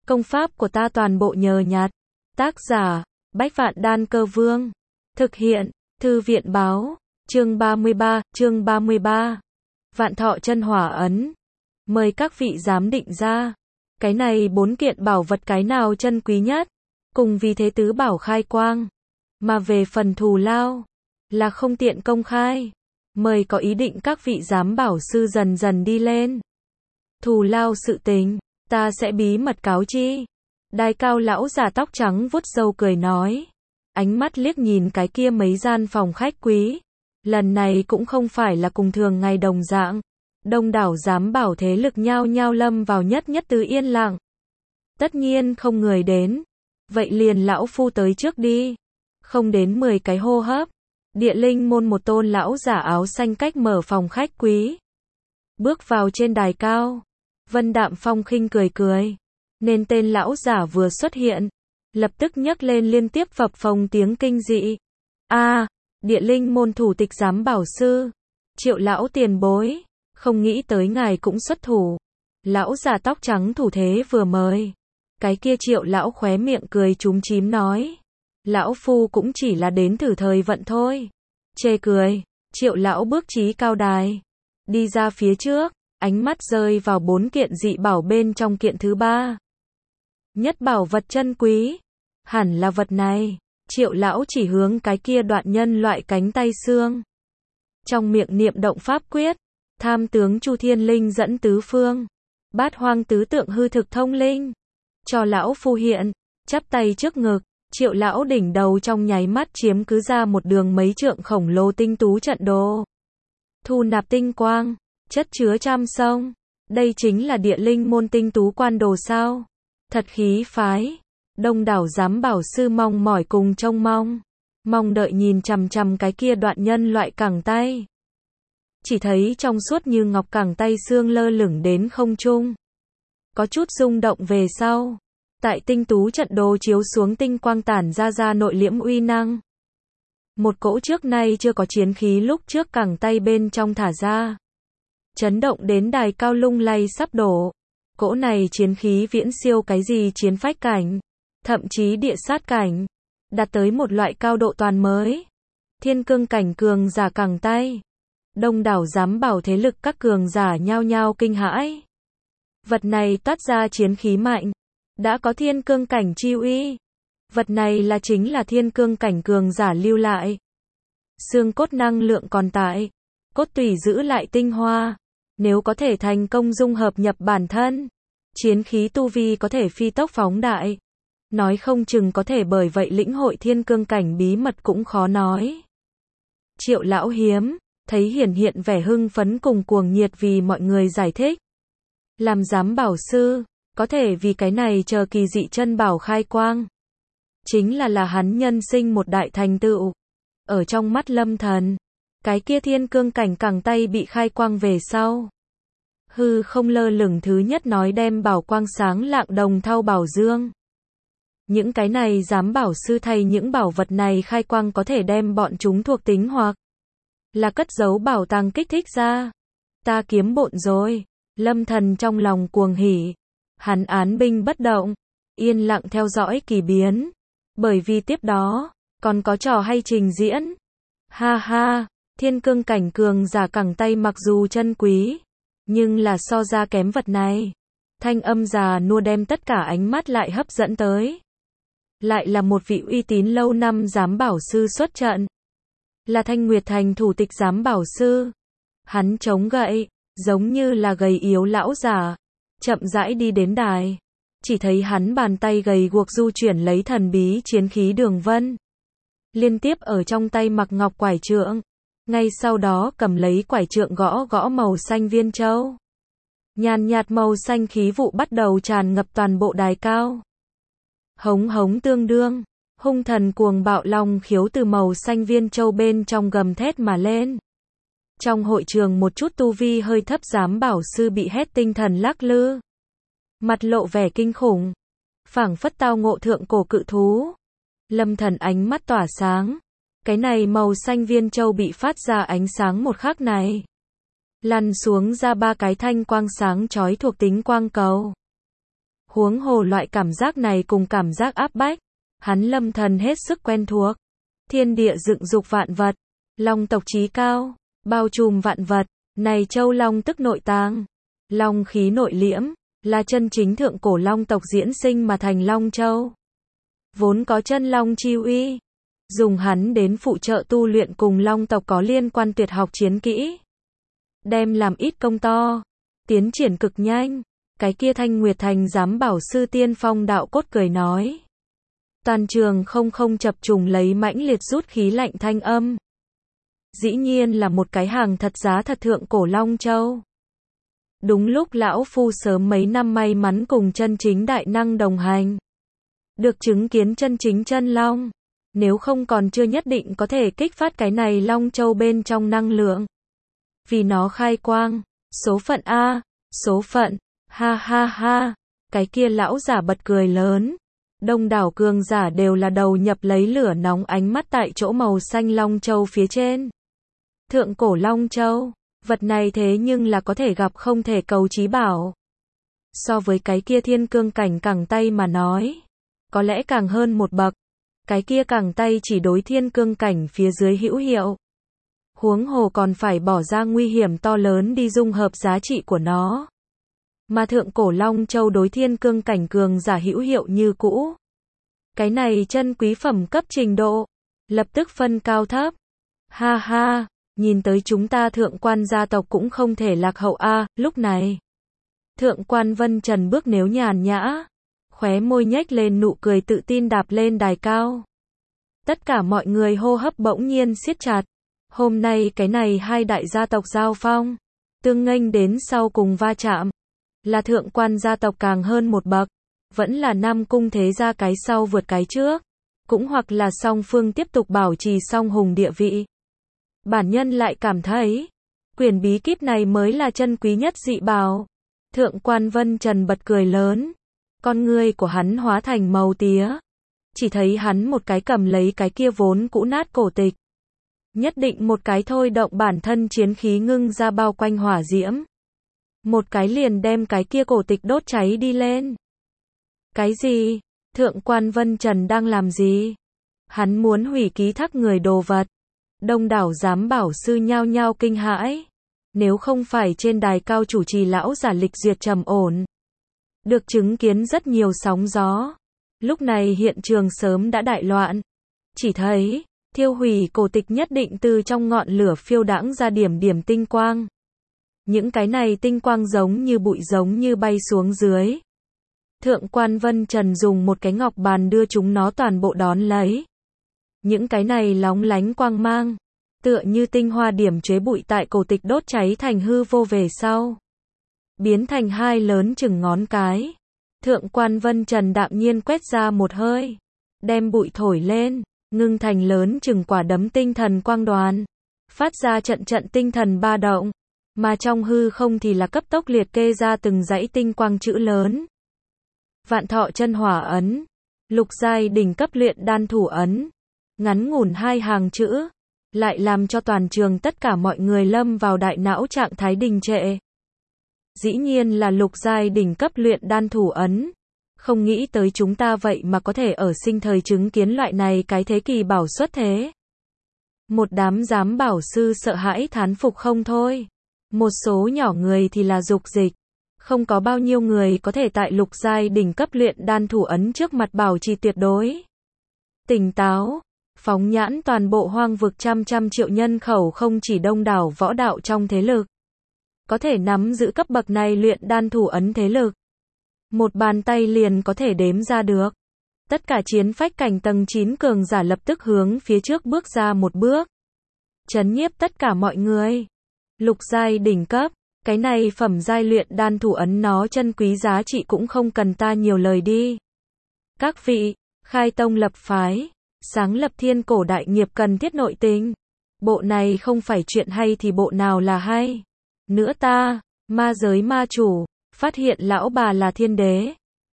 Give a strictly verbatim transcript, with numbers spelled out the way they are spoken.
Công pháp của ta toàn bộ nhờ nhặt. Tác giả, Bách Vạn Đan Cơ Vương. Thực hiện, Thư viện báo. Chương ba mươi ba, chương ba mươi ba. Vạn Thọ Chân Hỏa Ấn. Mời các vị giám định ra. Cái này bốn kiện bảo vật cái nào chân quý nhất? Cùng vì thế tứ bảo khai quang. Mà về phần thù lao, là không tiện công khai. Mời có ý định các vị giám bảo sư dần dần đi lên. Thù lao sự tình, ta sẽ bí mật cáo chi. Đài cao lão già tóc trắng vuốt râu cười nói. Ánh mắt liếc nhìn cái kia mấy gian phòng khách quý. Lần này cũng không phải là cùng thường ngày đồng dạng. Đông đảo giám bảo thế lực nhao nhao lâm vào nhất nhất tứ yên lặng. Tất nhiên không người đến. Vậy liền lão phu tới trước đi. Không đến mười cái hô hấp. Địa linh môn một tôn lão giả áo xanh cách mở phòng khách quý. Bước vào trên đài cao. Vân Đạm Phong khinh cười cười. Nên tên lão giả vừa xuất hiện. Lập tức nhấc lên liên tiếp phập phồng tiếng kinh dị. A, địa linh môn thủ tịch giám bảo sư. Triệu lão tiền bối. Không nghĩ tới ngài cũng xuất thủ. Lão già tóc trắng thủ thế vừa mời. Cái kia triệu lão khóe miệng cười chúm chím nói. Lão phu cũng chỉ là đến thử thời vận thôi. Chê cười. Triệu lão bước chí cao đài. Đi ra phía trước. Ánh mắt rơi vào bốn kiện dị bảo bên trong kiện thứ ba. Nhất bảo vật chân quý. Hẳn là vật này. Triệu lão chỉ hướng cái kia đoạn nhân loại cánh tay xương. Trong miệng niệm động pháp quyết. Tham tướng Chu Thiên Linh dẫn tứ phương. Bát hoang tứ tượng hư thực thông linh. Cho lão phu hiện. Chắp tay trước ngực. Triệu lão đỉnh đầu trong nháy mắt chiếm cứ ra một đường mấy trượng khổng lồ tinh tú trận đồ. Thu nạp tinh quang. Chất chứa trăm sông. Đây chính là địa linh môn tinh tú quan đồ sao. Thật khí phái. Đông đảo giám bảo sư mong mỏi cùng trông mong. Mong đợi nhìn chằm chằm cái kia đoạn nhân loại cẳng tay. Chỉ thấy trong suốt như ngọc cẳng tay xương lơ lửng đến không trung. Có chút rung động về sau. Tại tinh tú trận đồ chiếu xuống tinh quang tản ra ra nội liễm uy năng. Một cỗ trước nay chưa có chiến khí lúc trước cẳng tay bên trong thả ra. Chấn động đến đài cao lung lay sắp đổ. Cỗ này chiến khí viễn siêu cái gì chiến phách cảnh. Thậm chí địa sát cảnh. Đạt tới một loại cao độ toàn mới. Thiên cương cảnh cường giả cẳng tay. Đông đảo giám bảo thế lực các cường giả nhao nhao kinh hãi. Vật này toát ra chiến khí mạnh. Đã có thiên cương cảnh chi uy. Vật này là chính là thiên cương cảnh cường giả lưu lại. Xương cốt năng lượng còn tại. Cốt tủy giữ lại tinh hoa. Nếu có thể thành công dung hợp nhập bản thân. Chiến khí tu vi có thể phi tốc phóng đại. Nói không chừng có thể bởi vậy lĩnh hội thiên cương cảnh bí mật cũng khó nói. Triệu lão hiếm. Thấy hiển hiện vẻ hưng phấn cùng cuồng nhiệt vì mọi người giải thích. Làm giám bảo sư. Có thể vì cái này chờ kỳ dị chân bảo khai quang. Chính là là hắn nhân sinh một đại thành tựu. Ở trong mắt Lâm Thần. Cái kia thiên cương cảnh cẳng tay bị khai quang về sau. Hư không lơ lửng thứ nhất nói đem bảo quang sáng lạng đồng thau bảo dương. Những cái này giám bảo sư thay những bảo vật này khai quang có thể đem bọn chúng thuộc tính hoặc là cất giấu bảo tàng kích thích ra. Ta kiếm bộn rồi. Lâm Thần trong lòng cuồng hỉ. Hắn án binh bất động. Yên lặng theo dõi kỳ biến. Bởi vì tiếp đó, còn có trò hay trình diễn. Ha ha, thiên cương cảnh cường giả cẳng tay mặc dù chân quý. Nhưng là so ra kém vật này. Thanh âm già nua đem tất cả ánh mắt lại hấp dẫn tới. Lại là một vị uy tín lâu năm giám bảo sư xuất trận. Là Thanh Nguyệt Thành thủ tịch giám bảo sư. Hắn chống gậy, giống như là gầy yếu lão già. Chậm rãi đi đến đài. Chỉ thấy hắn bàn tay gầy guộc du chuyển lấy thần bí chiến khí đường vân. Liên tiếp ở trong tay mặc ngọc quải trượng. Ngay sau đó cầm lấy quải trượng gõ gõ màu xanh viên châu. Nhàn nhạt màu xanh khí vụ bắt đầu tràn ngập toàn bộ đài cao. Hống hống tương đương. Hung thần cuồng bạo long khiếu từ màu xanh viên châu bên trong gầm thét mà lên. Trong hội trường một chút tu vi hơi thấp giám bảo sư bị hét tinh thần lắc lư. Mặt lộ vẻ kinh khủng. Phảng phất tao ngộ thượng cổ cự thú. Lâm Thần ánh mắt tỏa sáng. Cái này màu xanh viên châu bị phát ra ánh sáng một khắc này. Lăn xuống ra ba cái thanh quang sáng chói thuộc tính quang cầu. Huống hồ loại cảm giác này cùng cảm giác áp bách, hắn lâm thần hết sức quen thuộc. Thiên địa dựng dục vạn vật, long tộc chí cao, bao trùm vạn vật, này châu long tức nội tàng, long khí nội liễm, là chân chính thượng cổ long tộc diễn sinh mà thành Long Châu. Vốn có chân long chi uy, dùng hắn đến phụ trợ tu luyện cùng long tộc có liên quan tuyệt học chiến kỹ. Đem làm ít công to, tiến triển cực nhanh. Cái kia Thanh Nguyệt Thành giám bảo sư Tiên Phong đạo cốt cười nói. Toàn trường không không chập trùng lấy mãnh liệt rút khí lạnh thanh âm. Dĩ nhiên là một cái hàng thật giá thật thượng cổ Long Châu. Đúng lúc lão phu sớm mấy năm may mắn cùng chân chính đại năng đồng hành. Được chứng kiến chân chính chân long. Nếu không còn chưa nhất định có thể kích phát cái này Long Châu bên trong năng lượng. Vì nó khai quang. Số phận A. Số phận. Ha ha ha. Cái kia lão giả bật cười lớn. Đông đảo cường giả đều là đầu nhập lấy lửa nóng ánh mắt tại chỗ màu xanh Long Châu phía trên. Thượng cổ Long Châu. Vật này thế nhưng là có thể gặp không thể cầu chí bảo. So với cái kia thiên cương cảnh cẳng tay mà nói. Có lẽ càng hơn một bậc. Cái kia cẳng tay chỉ đối thiên cương cảnh phía dưới hữu hiệu. Huống hồ còn phải bỏ ra nguy hiểm to lớn đi dung hợp giá trị của nó. Mà thượng cổ Long Châu đối thiên cương cảnh cường giả hữu hiệu như cũ. Cái này chân quý phẩm cấp trình độ. Lập tức phân cao thấp. Ha ha. Nhìn tới chúng ta thượng quan gia tộc cũng không thể lạc hậu a. Lúc này thượng quan Vân Trần bước nếu nhàn nhã, khóe môi nhếch lên nụ cười tự tin đạp lên đài cao. Tất cả mọi người hô hấp bỗng nhiên siết chặt. Hôm nay cái này hai đại gia tộc giao phong, tương nghênh đến sau cùng va chạm, là thượng quan gia tộc càng hơn một bậc, vẫn là Nam Cung thế gia cái sau vượt cái trước, cũng hoặc là song phương tiếp tục bảo trì song hùng địa vị. Bản nhân lại cảm thấy, quyển bí kíp này mới là chân quý nhất dị bảo. Thượng quan Vân Trần bật cười lớn. Con ngươi của hắn hóa thành màu tía. Chỉ thấy hắn một cái cầm lấy cái kia vốn cũ nát cổ tịch. Nhất định một cái thôi động bản thân chiến khí ngưng ra bao quanh hỏa diễm. Một cái liền đem cái kia cổ tịch đốt cháy đi lên. Cái gì? Thượng quan Vân Trần đang làm gì? Hắn muốn hủy ký thác người đồ vật. Đông đảo giám bảo sư nhao nhao kinh hãi. Nếu không phải trên đài cao chủ trì lão giả lịch duyệt trầm ổn, được chứng kiến rất nhiều sóng gió. Lúc này hiện trường sớm đã đại loạn. Chỉ thấy, thiêu hủy cổ tịch nhất định từ trong ngọn lửa phiêu đãng ra điểm điểm tinh quang. Những cái này tinh quang giống như bụi giống như bay xuống dưới. Thượng quan Vân Trần dùng một cái ngọc bàn đưa chúng nó toàn bộ đón lấy. Những cái này lóng lánh quang mang, tựa như tinh hoa điểm chế bụi tại cổ tịch đốt cháy thành hư vô về sau. Biến thành hai lớn chừng ngón cái. Thượng quan Vân Trần đạm nhiên quét ra một hơi. Đem bụi thổi lên, ngưng thành lớn chừng quả đấm tinh thần quang đoàn. Phát ra trận trận tinh thần ba động. Mà trong hư không thì là cấp tốc liệt kê ra từng dãy tinh quang chữ lớn. Vạn thọ chân hỏa ấn. Lục giai đỉnh cấp luyện đan thủ ấn. Ngắn ngủn hai hàng chữ. Lại làm cho toàn trường tất cả mọi người lâm vào đại não trạng thái đình trệ. Dĩ nhiên là lục giai đỉnh cấp luyện đan thủ ấn. Không nghĩ tới chúng ta vậy mà có thể ở sinh thời chứng kiến loại này cái thế kỳ bảo xuất thế. Một đám giám bảo sư sợ hãi thán phục không thôi. Một số nhỏ người thì là dục dịch. Không có bao nhiêu người có thể tại lục giai đỉnh cấp luyện đan thủ ấn trước mặt bảo trì tuyệt đối tỉnh táo. Phóng nhãn toàn bộ hoang vực trăm trăm triệu nhân khẩu không chỉ đông đảo võ đạo trong thế lực. Có thể nắm giữ cấp bậc này luyện đan thủ ấn thế lực. Một bàn tay liền có thể đếm ra được. Tất cả chiến phách cảnh tầng chín cường giả lập tức hướng phía trước bước ra một bước. Chấn nhiếp tất cả mọi người. Lục giai đỉnh cấp, cái này phẩm giai luyện đan thủ ấn nó chân quý giá trị cũng không cần ta nhiều lời đi. Các vị, khai tông lập phái, sáng lập thiên cổ đại nghiệp cần thiết nội tình. Bộ này không phải chuyện hay thì bộ nào là hay. Nữa ta, ma giới ma chủ, phát hiện lão bà là thiên đế.